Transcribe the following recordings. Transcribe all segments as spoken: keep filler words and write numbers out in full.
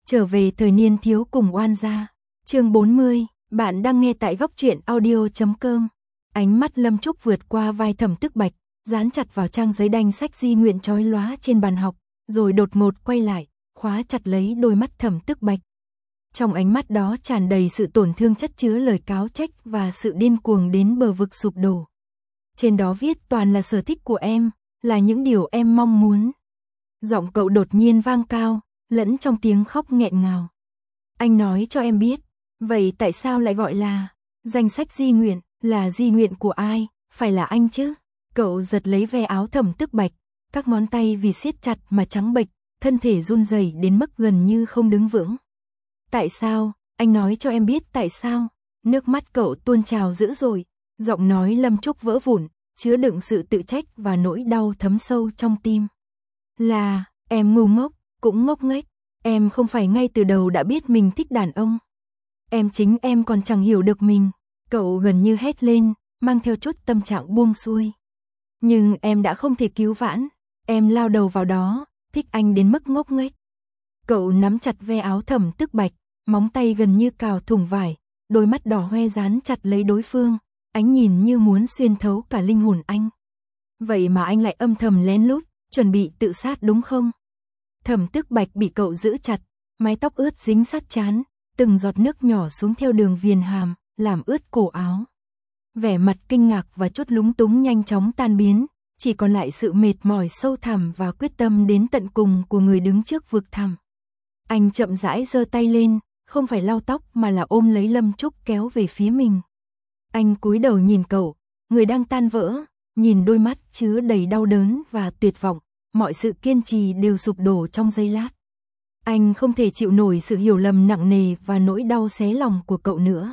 Trở về thời niên thiếu cùng oan gia. Chương bốn mươi, bạn đang nghe tại góc truyện audio chấm com. Ánh mắt Lâm Trúc vượt qua vai Thẩm Tức Bạch, dán chặt vào trang giấy đanh sách di nguyện chói lóa trên bàn học, rồi đột ngột quay lại, khóa chặt lấy đôi mắt Thẩm Tức Bạch. Trong ánh mắt đó tràn đầy sự tổn thương chất chứa lời cáo trách và sự điên cuồng đến bờ vực sụp đổ. Trên đó viết toàn là sở thích của em, là những điều em mong muốn. Giọng cậu đột nhiên vang cao, lẫn trong tiếng khóc nghẹn ngào. Anh nói cho em biết, vậy tại sao lại gọi là danh sách di nguyện, là di nguyện của ai, phải là anh chứ? Cậu giật lấy ve áo Thẩm Tức Bạch, các ngón tay vì siết chặt mà trắng bệch, thân thể run rẩy đến mức gần như không đứng vững. Tại sao, anh nói cho em biết tại sao? Nước mắt cậu tuôn trào dữ dội, giọng nói Lâm Trúc vỡ vụn, chứa đựng sự tự trách và nỗi đau thấm sâu trong tim. Là, em ngu ngốc, cũng ngốc nghếch, em không phải ngay từ đầu đã biết mình thích đàn ông. Em chính em còn chẳng hiểu được mình, cậu gần như hét lên, mang theo chút tâm trạng buông xuôi. Nhưng em đã không thể cứu vãn, em lao đầu vào đó, thích anh đến mức ngốc nghếch. Cậu nắm chặt ve áo Thẩm Tức Bạch, móng tay gần như cào thủng vải, đôi mắt đỏ hoe dán chặt lấy đối phương, ánh nhìn như muốn xuyên thấu cả linh hồn anh. Vậy mà anh lại âm thầm lén lút, chuẩn bị tự sát đúng không? Thẩm Tức Bạch bị cậu giữ chặt, mái tóc ướt dính sát trán, từng giọt nước nhỏ xuống theo đường viền hàm, làm ướt cổ áo. Vẻ mặt kinh ngạc và chút lúng túng nhanh chóng tan biến, chỉ còn lại sự mệt mỏi sâu thẳm và quyết tâm đến tận cùng của người đứng trước vực thẳm. Anh chậm rãi giơ tay lên, không phải lau tóc mà là ôm lấy Lâm Trúc kéo về phía mình. Anh cúi đầu nhìn cậu, người đang tan vỡ, nhìn đôi mắt chứa đầy đau đớn và tuyệt vọng, mọi sự kiên trì đều sụp đổ trong giây lát. Anh không thể chịu nổi sự hiểu lầm nặng nề và nỗi đau xé lòng của cậu nữa.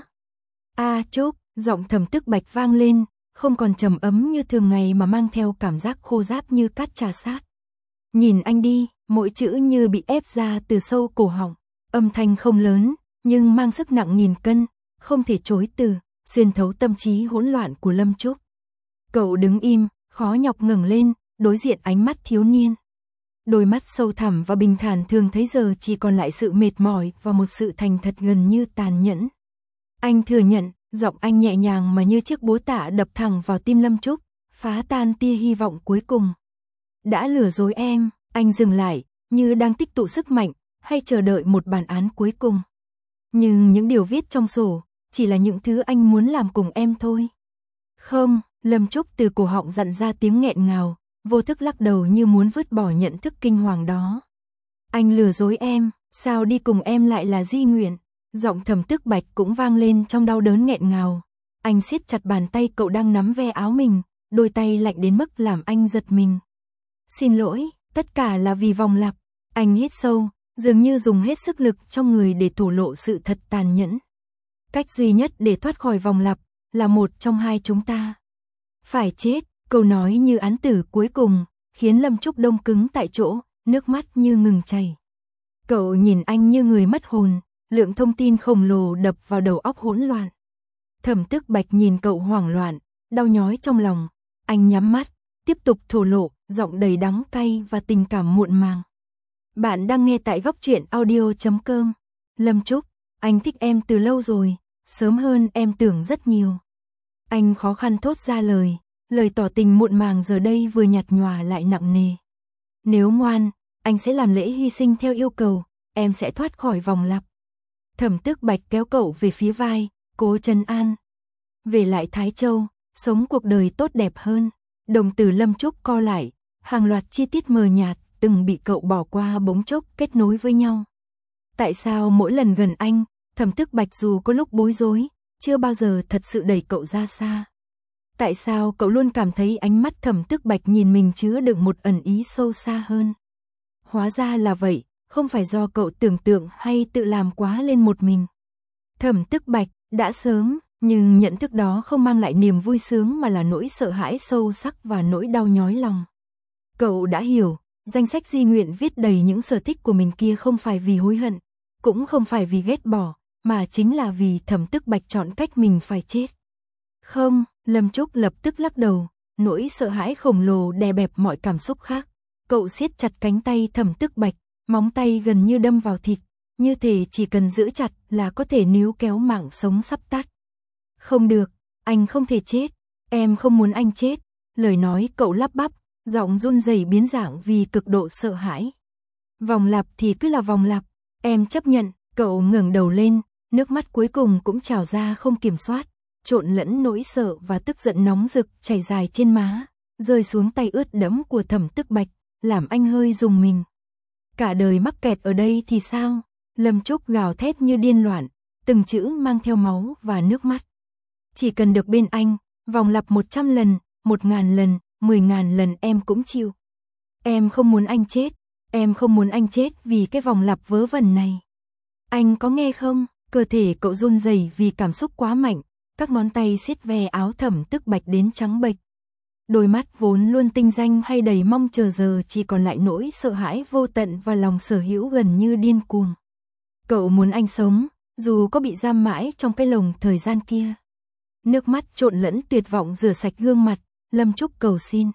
A Trúc, giọng Thẩm Tức Bạch vang lên, không còn trầm ấm như thường ngày mà mang theo cảm giác khô ráp như cát trà sát. Nhìn anh đi, mỗi chữ như bị ép ra từ sâu cổ họng, âm thanh không lớn, nhưng mang sức nặng nghìn cân, không thể chối từ, xuyên thấu tâm trí hỗn loạn của Lâm Trúc. Cậu đứng im, khó nhọc ngẩng lên, đối diện ánh mắt thiếu niên. Đôi mắt sâu thẳm và bình thản thường thấy giờ chỉ còn lại sự mệt mỏi và một sự thành thật gần như tàn nhẫn. Anh thừa nhận, giọng anh nhẹ nhàng mà như chiếc búa tạ đập thẳng vào tim Lâm Trúc, phá tan tia hy vọng cuối cùng. Đã lừa dối em, anh dừng lại, như đang tích tụ sức mạnh, hay chờ đợi một bản án cuối cùng. Nhưng những điều viết trong sổ, chỉ là những thứ anh muốn làm cùng em thôi. Không, Lâm Trúc từ cổ họng dặn ra tiếng nghẹn ngào, vô thức lắc đầu như muốn vứt bỏ nhận thức kinh hoàng đó. Anh lừa dối em, sao đi cùng em lại là di nguyện? Giọng Thẩm Tức Bạch cũng vang lên trong đau đớn nghẹn ngào. Anh siết chặt bàn tay cậu đang nắm ve áo mình, đôi tay lạnh đến mức làm anh giật mình. Xin lỗi, tất cả là vì vòng lặp. Anh hít sâu, dường như dùng hết sức lực trong người để thổ lộ sự thật tàn nhẫn. Cách duy nhất để thoát khỏi vòng lặp là một trong hai chúng ta phải chết. Câu nói như án tử cuối cùng khiến Lâm Trúc đông cứng tại chỗ, nước mắt như ngừng chảy. Cậu nhìn anh như người mất hồn, lượng thông tin khổng lồ đập vào đầu óc hỗn loạn. Thẩm Tức Bạch nhìn cậu hoảng loạn, đau nhói trong lòng. Anh nhắm mắt, tiếp tục thổ lộ, giọng đầy đắng cay và tình cảm muộn màng. Bạn đang nghe tại góc truyện audio chấm com. Lâm Trúc, anh thích em từ lâu rồi, sớm hơn em tưởng rất nhiều. Anh khó khăn thốt ra lời, lời tỏ tình muộn màng giờ đây vừa nhạt nhòa lại nặng nề. Nếu ngoan, anh sẽ làm lễ hy sinh theo yêu cầu, em sẽ thoát khỏi vòng lặp. Thẩm Tức Bạch kéo cậu về phía vai, cố trấn an. Về lại Thái Châu, sống cuộc đời tốt đẹp hơn. Đồng tử Lâm Trúc co lại, hàng loạt chi tiết mờ nhạt từng bị cậu bỏ qua bỗng chốc kết nối với nhau. Tại sao mỗi lần gần anh, Thẩm Tức Bạch dù có lúc bối rối, chưa bao giờ thật sự đẩy cậu ra xa? Tại sao cậu luôn cảm thấy ánh mắt Thẩm Tức Bạch nhìn mình chứa đựng một ẩn ý sâu xa hơn? Hóa ra là vậy, không phải do cậu tưởng tượng hay tự làm quá lên một mình. Thẩm Tức Bạch đã sớm, nhưng nhận thức đó không mang lại niềm vui sướng mà là nỗi sợ hãi sâu sắc và nỗi đau nhói lòng. Cậu đã hiểu, danh sách di nguyện viết đầy những sở thích của mình kia không phải vì hối hận, cũng không phải vì ghét bỏ, mà chính là vì Thẩm Tức Bạch chọn cách mình phải chết. Không, Lâm Trúc lập tức lắc đầu, nỗi sợ hãi khổng lồ đè bẹp mọi cảm xúc khác. Cậu siết chặt cánh tay Thẩm Tức Bạch, móng tay gần như đâm vào thịt, như thể chỉ cần giữ chặt là có thể níu kéo mạng sống sắp tắt. Không được, anh không thể chết, em không muốn anh chết, lời nói cậu lắp bắp, giọng run rẩy biến dạng vì cực độ sợ hãi. Vòng lặp thì cứ là vòng lặp, em chấp nhận, cậu ngẩng đầu lên, nước mắt cuối cùng cũng trào ra không kiểm soát, trộn lẫn nỗi sợ và tức giận nóng rực chảy dài trên má, rơi xuống tay ướt đẫm của Thẩm Tức Bạch, làm anh hơi rùng mình. Cả đời mắc kẹt ở đây thì sao? Lâm Trúc gào thét như điên loạn, từng chữ mang theo máu và nước mắt. Chỉ cần được bên anh, vòng lặp một trăm lần, một ngàn lần, mười ngàn lần em cũng chịu. Em không muốn anh chết, em không muốn anh chết vì cái vòng lặp vớ vẩn này. Anh có nghe không? Cơ thể cậu run rẩy vì cảm xúc quá mạnh, các ngón tay siết ve áo Thẩm Tức Bạch đến trắng bệch. Đôi mắt vốn luôn tinh danh hay đầy mong chờ giờ chỉ còn lại nỗi sợ hãi vô tận và lòng sở hữu gần như điên cuồng. Cậu muốn anh sống, dù có bị giam mãi trong cái lồng thời gian kia. Nước mắt trộn lẫn tuyệt vọng rửa sạch gương mặt, Lâm Trúc cầu xin.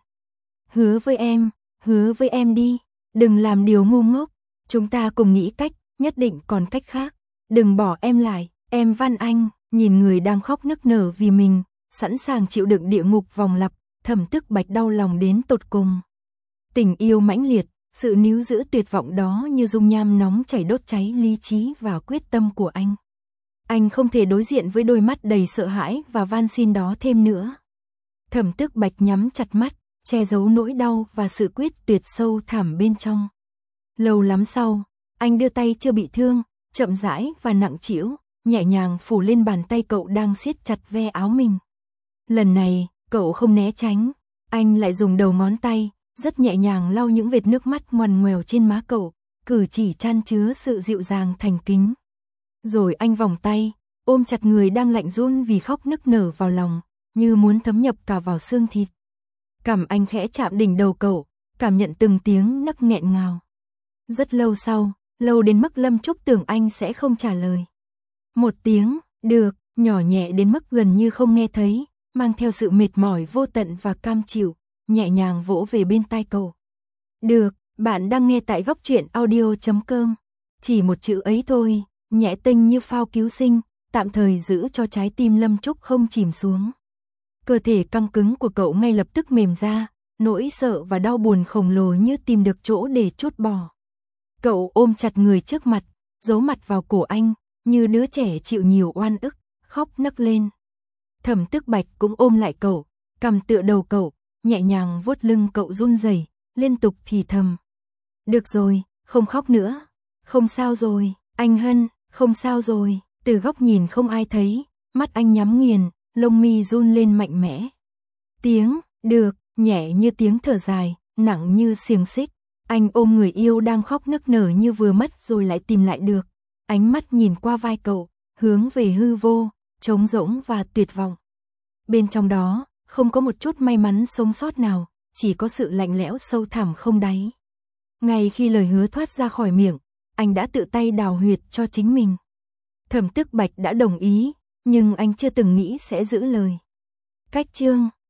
Hứa với em, hứa với em đi, đừng làm điều ngu ngốc, chúng ta cùng nghĩ cách, nhất định còn cách khác. Đừng bỏ em lại, em van anh, nhìn người đang khóc nức nở vì mình, sẵn sàng chịu đựng địa ngục vòng lặp, Thẩm Tức Bạch đau lòng đến tột cùng. Tình yêu mãnh liệt, sự níu giữ tuyệt vọng đó như dung nham nóng chảy đốt cháy lý trí và quyết tâm của anh. Anh không thể đối diện với đôi mắt đầy sợ hãi và van xin đó thêm nữa. Thẩm Tức Bạch nhắm chặt mắt, che giấu nỗi đau và sự quyết tuyệt sâu thẳm bên trong. Lâu lắm sau, anh đưa tay chưa bị thương, chậm rãi và nặng trĩu, nhẹ nhàng phủ lên bàn tay cậu đang siết chặt ve áo mình. Lần này, cậu không né tránh, anh lại dùng đầu ngón tay, rất nhẹ nhàng lau những vệt nước mắt ngoằn ngoèo trên má cậu, cử chỉ chan chứa sự dịu dàng thành kính. Rồi anh vòng tay, ôm chặt người đang lạnh run vì khóc nức nở vào lòng, như muốn thấm nhập cả vào xương thịt. Cằm anh khẽ chạm đỉnh đầu cậu, cảm nhận từng tiếng nấc nghẹn ngào. Rất lâu sau, lâu đến mức Lâm Trúc tưởng anh sẽ không trả lời. Một tiếng, được, nhỏ nhẹ đến mức gần như không nghe thấy, mang theo sự mệt mỏi vô tận và cam chịu, nhẹ nhàng vỗ về bên tai cậu. Được, bạn đang nghe tại góc truyện audio chấm com. Chỉ một chữ ấy thôi, nhẹ tênh như phao cứu sinh, tạm thời giữ cho trái tim Lâm Trúc không chìm xuống. Cơ thể căng cứng của cậu ngay lập tức mềm ra, nỗi sợ và đau buồn khổng lồ như tìm được chỗ để trút bỏ. Cậu ôm chặt người trước mặt, giấu mặt vào cổ anh, như đứa trẻ chịu nhiều oan ức, khóc nấc lên. Thẩm Tức Bạch cũng ôm lại cậu, cầm tựa đầu cậu, nhẹ nhàng vuốt lưng cậu run rẩy, liên tục thì thầm. Được rồi, không khóc nữa. Không sao rồi, anh Hân, không sao rồi. Từ góc nhìn không ai thấy, mắt anh nhắm nghiền, lông mi run lên mạnh mẽ. Tiếng, được, nhẹ như tiếng thở dài, nặng như xiềng xích. Anh ôm người yêu đang khóc nức nở như vừa mất rồi lại tìm lại được. Ánh mắt nhìn qua vai cậu, hướng về hư vô, trống rỗng và tuyệt vọng. Bên trong đó, không có một chút may mắn sống sót nào, chỉ có sự lạnh lẽo sâu thẳm không đáy. Ngay khi lời hứa thoát ra khỏi miệng, anh đã tự tay đào huyệt cho chính mình. Thẩm Tức Bạch đã đồng ý, nhưng anh chưa từng nghĩ sẽ giữ lời. Cách chương